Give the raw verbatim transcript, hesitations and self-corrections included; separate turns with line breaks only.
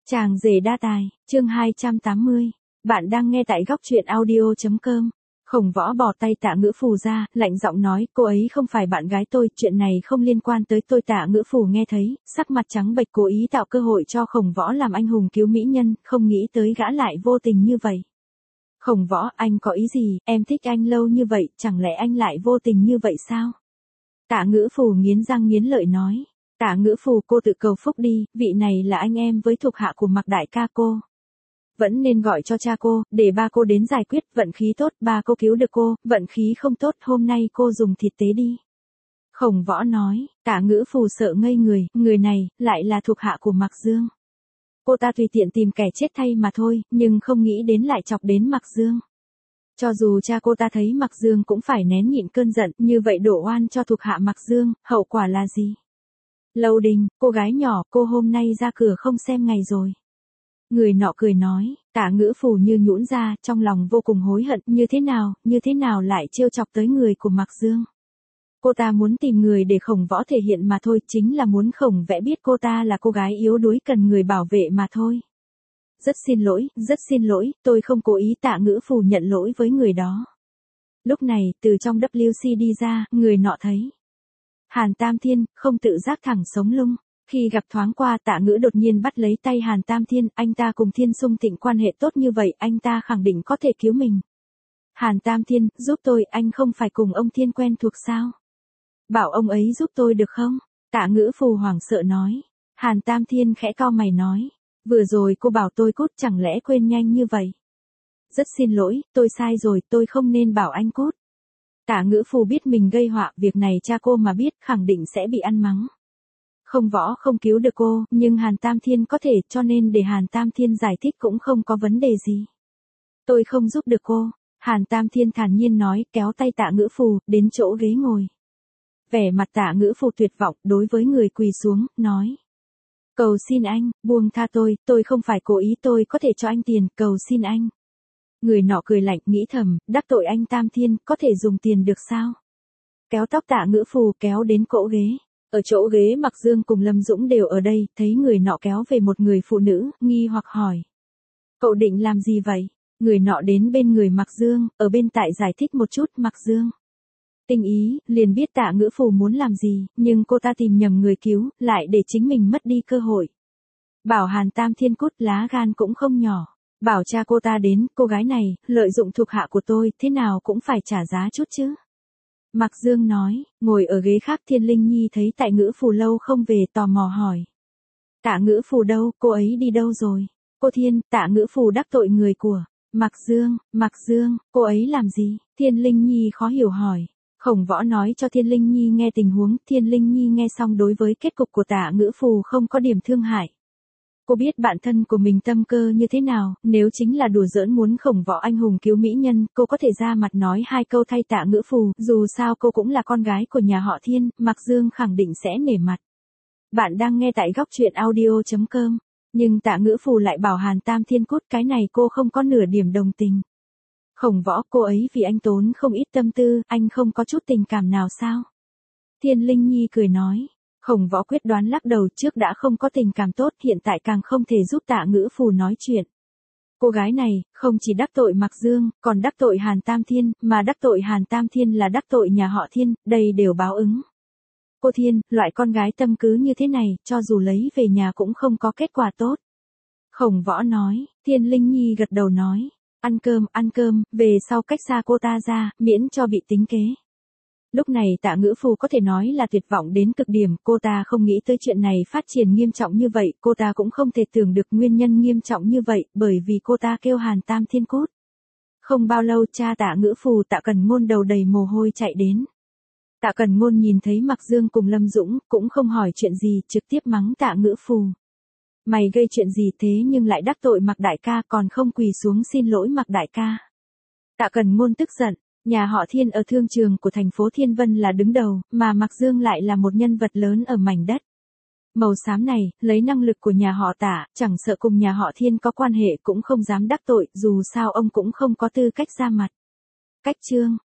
Chàng rể đa tài, chương hai trăm tám mươi. Bạn đang nghe tại góc truyện audio chấm com. Khổng Võ bỏ tay Tạ Ngữ Phù ra, lạnh giọng nói, cô ấy không phải bạn gái tôi, chuyện này không liên quan tới tôi. Tạ Ngữ Phù nghe thấy, sắc mặt trắng bệch, cố ý tạo cơ hội cho Khổng Võ làm anh hùng cứu mỹ nhân, không nghĩ tới gã lại vô tình như vậy. Khổng Võ, anh có ý gì, em thích anh lâu như vậy, chẳng lẽ anh lại vô tình như vậy sao? Tạ Ngữ Phù nghiến răng nghiến lợi nói. Tạ Ngữ Phù, cô tự cầu phúc đi, vị này là anh em với thuộc hạ của Mạc đại ca cô. Vẫn nên gọi cho cha cô, để ba cô đến giải quyết, vận khí tốt, ba cô cứu được cô, vận khí không tốt, hôm nay cô dùng thịt tế đi. Khổng Võ nói. Tạ Ngữ Phù sợ ngây người, người này, lại là thuộc hạ của Mạc Dương. Cô ta tùy tiện tìm kẻ chết thay mà thôi, nhưng không nghĩ đến lại chọc đến Mạc Dương. Cho dù cha cô ta thấy Mạc Dương cũng phải nén nhịn cơn giận, như vậy đổ oan cho thuộc hạ Mạc Dương, hậu quả là gì? Lâu Đình, cô gái nhỏ, cô hôm nay ra cửa không xem ngày rồi. Người nọ cười nói. Tạ Ngữ Phù như nhũn ra, trong lòng vô cùng hối hận, như thế nào, như thế nào lại trêu chọc tới người của Mạc Dương. Cô ta muốn tìm người để Khổng Võ thể hiện mà thôi, chính là muốn Khổng Vẽ biết cô ta là cô gái yếu đuối cần người bảo vệ mà thôi. Rất xin lỗi, rất xin lỗi, tôi không cố ý. Tạ Ngữ Phù nhận lỗi với người đó. Lúc này, từ trong vê xê đi ra, người nọ thấy Hàn Tam Thiên, không tự giác thẳng sống lưng. Khi gặp thoáng qua, Tạ Ngữ đột nhiên bắt lấy tay Hàn Tam Thiên, anh ta cùng Thiên Xung Tịnh quan hệ tốt như vậy, anh ta khẳng định có thể cứu mình. Hàn Tam Thiên, giúp tôi, anh không phải cùng ông Thiên quen thuộc sao? Bảo ông ấy giúp tôi được không? Tạ Ngữ Phù hoảng sợ nói. Hàn Tam Thiên khẽ cau mày nói. Vừa rồi cô bảo tôi cút, chẳng lẽ quên nhanh như vậy? Rất xin lỗi, tôi sai rồi, tôi không nên bảo anh cút. Tạ Ngữ Phù biết mình gây họa, việc này cha cô mà biết khẳng định sẽ bị ăn mắng. Không Võ không cứu được cô, nhưng Hàn Tam Thiên có thể, cho nên để Hàn Tam Thiên giải thích cũng không có vấn đề gì. Tôi không giúp được cô, Hàn Tam Thiên thản nhiên nói, kéo tay Tạ Ngữ Phù, đến chỗ ghế ngồi. Vẻ mặt Tạ Ngữ Phù tuyệt vọng, đối với người quỳ xuống, nói. Cầu xin anh, buông tha tôi, tôi không phải cố ý, tôi có thể cho anh tiền, cầu xin anh. Người nọ cười lạnh, nghĩ thầm, đắc tội anh Tam Thiên, có thể dùng tiền được sao? Kéo tóc Tạ Ngữ Phù kéo đến cỗ ghế. Ở chỗ ghế Mạc Dương cùng Lâm Dũng đều ở đây, thấy người nọ kéo về một người phụ nữ, nghi hoặc hỏi. Cậu định làm gì vậy? Người nọ đến bên người Mạc Dương, ở bên tại giải thích một chút. Mạc Dương tinh ý, liền biết Tạ Ngữ Phù muốn làm gì, nhưng cô ta tìm nhầm người cứu, lại để chính mình mất đi cơ hội. Bảo Hàn Tam Thiên cút, lá gan cũng không nhỏ. Bảo cha cô ta đến, cô gái này, lợi dụng thuộc hạ của tôi, thế nào cũng phải trả giá chút chứ. Mạc Dương nói. Ngồi ở ghế khác Thiên Linh Nhi thấy Tạ Ngữ Phù lâu không về, tò mò hỏi. Tạ Ngữ Phù đâu, cô ấy đi đâu rồi? Cô Thiên, Tạ Ngữ Phù đắc tội người của Mạc Dương. Mạc Dương, cô ấy làm gì? Thiên Linh Nhi khó hiểu hỏi. Khổng Võ nói cho Thiên Linh Nhi nghe tình huống, Thiên Linh Nhi nghe xong đối với kết cục của Tạ Ngữ Phù không có điểm thương hại. Cô biết bạn thân của mình tâm cơ như thế nào, nếu chính là đùa giỡn muốn Khổng Võ anh hùng cứu mỹ nhân, cô có thể ra mặt nói hai câu thay Tạ Ngữ Phù, dù sao cô cũng là con gái của nhà họ Thiên, Mạc Dương khẳng định sẽ nể mặt. Bạn đang nghe tại góc truyện audio chấm com, nhưng Tạ Ngữ Phù lại bảo Hàn Tam Thiên cút, cái này cô không có nửa điểm đồng tình. Khổng Võ, cô ấy vì anh tốn không ít tâm tư, anh không có chút tình cảm nào sao? Thiên Linh Nhi cười nói. Khổng Võ quyết đoán lắc đầu, trước đã không có tình cảm tốt, hiện tại càng không thể giúp Tạ Ngữ Phù nói chuyện. Cô gái này, không chỉ đắc tội Mạc Dương, còn đắc tội Hàn Tam Thiên, mà đắc tội Hàn Tam Thiên là đắc tội nhà họ Thiên, đây đều báo ứng. Cô Thiên, loại con gái tâm cứ như thế này, cho dù lấy về nhà cũng không có kết quả tốt. Khổng Võ nói. Thiên Linh Nhi gật đầu nói. Ăn cơm, ăn cơm, về sau cách xa cô ta ra, miễn cho bị tính kế. Lúc này Tạ Ngữ Phù có thể nói là tuyệt vọng đến cực điểm, cô ta không nghĩ tới chuyện này phát triển nghiêm trọng như vậy, cô ta cũng không thể tưởng được nguyên nhân nghiêm trọng như vậy, bởi vì cô ta kêu Hàn Tam Thiên cút. Không bao lâu cha Tạ Ngữ Phù Tạ Cần Ngôn đầu đầy mồ hôi chạy đến. Tạ Cần Ngôn nhìn thấy Mạc Dương cùng Lâm Dũng, cũng không hỏi chuyện gì, trực tiếp mắng Tạ Ngữ Phù. Mày gây chuyện gì thế nhưng lại đắc tội Mạc đại ca, còn không quỳ xuống xin lỗi Mạc đại ca. Tạ Cần Ngôn tức giận. Nhà họ Thiên ở thương trường của thành phố Thiên Vân là đứng đầu, mà Mạc Dương lại là một nhân vật lớn ở mảnh đất màu xám này, lấy năng lực của nhà họ Tạ, chẳng sợ cùng nhà họ Thiên có quan hệ cũng không dám đắc tội, dù sao ông cũng không có tư cách ra mặt. Cách chương,